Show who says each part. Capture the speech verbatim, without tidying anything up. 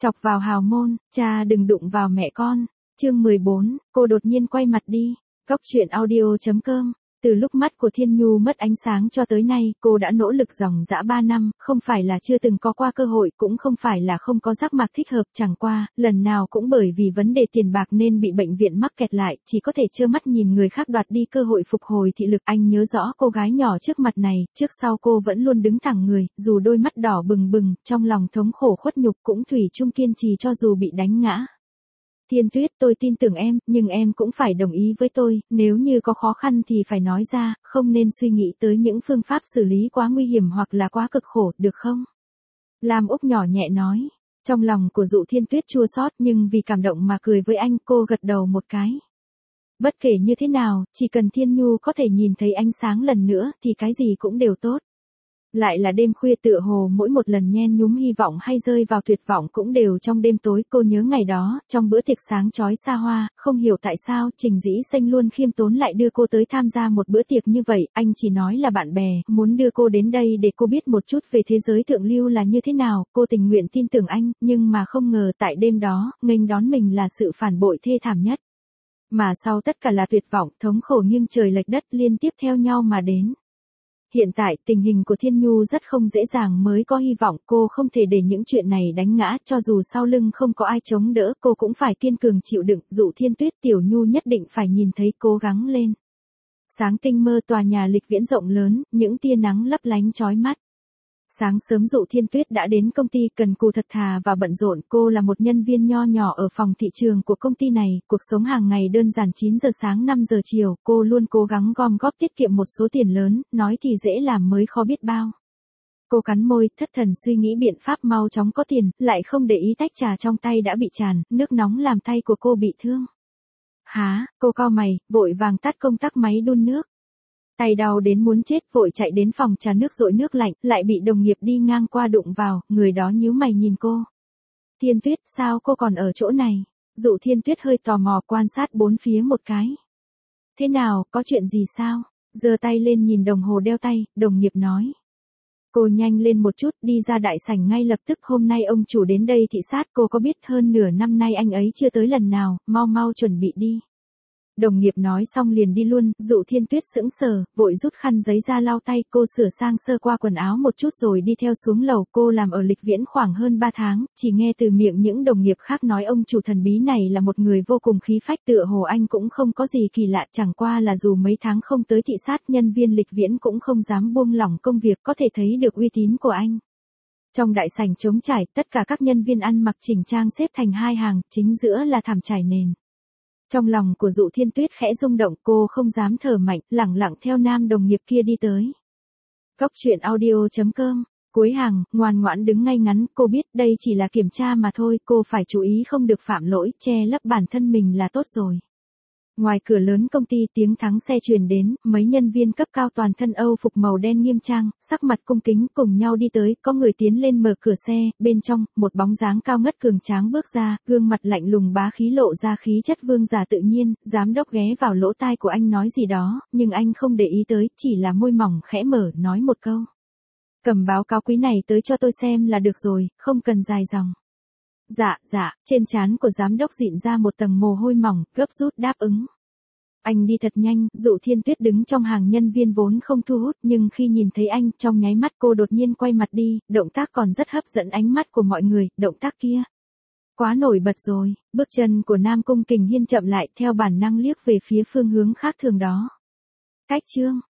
Speaker 1: Chọc vào hào môn, cha đừng đụng vào mẹ con. Chương mười bốn, cô đột nhiên quay mặt đi. Góc truyện audio chấm com. Từ lúc mắt của Thiên Nhu mất ánh sáng cho tới nay, cô đã nỗ lực dòng dã ba năm, không phải là chưa từng có qua cơ hội, cũng không phải là không có giác mạc thích hợp, chẳng qua, lần nào cũng bởi vì vấn đề tiền bạc nên bị bệnh viện mắc kẹt lại, chỉ có thể trơ mắt nhìn người khác đoạt đi cơ hội phục hồi thị lực. Anh nhớ rõ cô gái nhỏ trước mặt này, trước sau cô vẫn luôn đứng thẳng người, dù đôi mắt đỏ bừng bừng, trong lòng thống khổ khuất nhục cũng thủy chung kiên trì cho dù bị đánh ngã. Thiên Tuyết, tôi tin tưởng em, nhưng em cũng phải đồng ý với tôi, nếu như có khó khăn thì phải nói ra, không nên suy nghĩ tới những phương pháp xử lý quá nguy hiểm hoặc là quá cực khổ, được không? Lam Úc nhỏ nhẹ nói. Trong lòng của Dụ Thiên Tuyết chua xót nhưng vì cảm động mà cười với anh, cô gật đầu một cái. Bất kể như thế nào, chỉ cần Thiên Nhu có thể nhìn thấy ánh sáng lần nữa thì cái gì cũng đều tốt. Lại là đêm khuya, tựa hồ mỗi một lần nhen nhúm hy vọng hay rơi vào tuyệt vọng cũng đều trong đêm tối. Cô nhớ ngày đó, trong bữa tiệc sáng chói xa hoa, không hiểu tại sao Trình Dĩ Xanh luôn khiêm tốn lại đưa cô tới tham gia một bữa tiệc như vậy. Anh chỉ nói là bạn bè, muốn đưa cô đến đây để cô biết một chút về thế giới thượng lưu là như thế nào. Cô tình nguyện tin tưởng anh, nhưng mà không ngờ tại đêm đó, nghênh đón mình là sự phản bội thê thảm nhất. Mà sau tất cả là tuyệt vọng, thống khổ nghiêng trời lệch đất liên tiếp theo nhau mà đến. Hiện tại, tình hình của Thiên Nhu rất không dễ dàng, mới có hy vọng. Cô không thể để những chuyện này đánh ngã, cho dù sau lưng không có ai chống đỡ, cô cũng phải kiên cường chịu đựng. Dụ Thiên Tuyết, Tiểu Nhu nhất định phải nhìn thấy cố gắng lên. Sáng tinh mơ, tòa nhà lịch viễn rộng lớn, những tia nắng lấp lánh chói mắt. Sáng sớm Dụ Thiên Tuyết đã đến công ty, cần cù thật thà và bận rộn. Cô là một nhân viên nho nhỏ ở phòng thị trường của công ty này, cuộc sống hàng ngày đơn giản. Chín giờ sáng năm giờ chiều, cô luôn cố gắng gom góp tiết kiệm một số tiền lớn, nói thì dễ làm mới khó biết bao. Cô cắn môi, thất thần suy nghĩ biện pháp mau chóng có tiền, lại không để ý tách trà trong tay đã bị tràn, nước nóng làm tay của cô bị thương. Há, cô cau mày, vội vàng tắt công tắc máy đun nước. Tay đau đến muốn chết, vội chạy đến phòng trà nước dội nước lạnh, lại bị đồng nghiệp đi ngang qua đụng vào, người đó nhíu mày nhìn cô. Thiên Tuyết, sao cô còn ở chỗ này? Dụ Thiên Tuyết hơi tò mò quan sát bốn phía một cái. Thế nào, có chuyện gì sao? Giơ tay lên nhìn đồng hồ đeo tay, đồng nghiệp nói. Cô nhanh lên một chút, đi ra đại sảnh ngay lập tức. Hôm nay ông chủ đến đây thị sát, cô có biết hơn nửa năm nay anh ấy chưa tới lần nào, mau mau chuẩn bị đi. Đồng nghiệp nói xong liền đi luôn. Dụ Thiên Tuyết sững sờ, vội rút khăn giấy ra lau tay. Cô sửa sang sơ qua quần áo một chút rồi đi theo xuống lầu. Cô làm ở lịch viễn khoảng hơn ba tháng, chỉ nghe từ miệng những đồng nghiệp khác nói ông chủ thần bí này là một người vô cùng khí phách. Tựa hồ anh cũng không có gì kỳ lạ, chẳng qua là dù mấy tháng không tới thị sát, nhân viên lịch viễn cũng không dám buông lỏng công việc, có thể thấy được uy tín của anh. Trong đại sảnh trống trải, tất cả các nhân viên ăn mặc chỉnh trang xếp thành hai hàng, chính giữa là thảm trải nền. Trong lòng của Dụ Thiên Tuyết khẽ rung động, cô không dám thở mạnh, lẳng lặng theo nam đồng nghiệp kia đi tới. Góc truyện audio chấm com. Cuối hàng, ngoan ngoãn đứng ngay ngắn, cô biết đây chỉ là kiểm tra mà thôi, cô phải chú ý không được phạm lỗi, che lấp bản thân mình là tốt rồi. Ngoài cửa lớn công ty, tiếng thắng xe truyền đến, mấy nhân viên cấp cao toàn thân Âu phục màu đen nghiêm trang, sắc mặt cung kính cùng nhau đi tới. Có người tiến lên mở cửa xe, bên trong, một bóng dáng cao ngất cường tráng bước ra, gương mặt lạnh lùng bá khí lộ ra khí chất vương giả tự nhiên. Giám đốc ghé vào lỗ tai của anh nói gì đó, nhưng anh không để ý tới, chỉ là môi mỏng khẽ mở, nói một câu. Cầm báo cáo quý này tới cho tôi xem là được rồi, không cần dài dòng. Dạ, dạ, trên trán của giám đốc dịn ra một tầng mồ hôi mỏng, gấp rút đáp ứng. Anh đi thật nhanh. Dụ Thiên Tuyết đứng trong hàng nhân viên vốn không thu hút, nhưng khi nhìn thấy anh, trong nháy mắt cô đột nhiên quay mặt đi, động tác còn rất hấp dẫn ánh mắt của mọi người, động tác kia. Quá nổi bật rồi, bước chân của Nam Cung Kình Hiên chậm lại, theo bản năng liếc về phía phương hướng khác thường đó. Cách chương.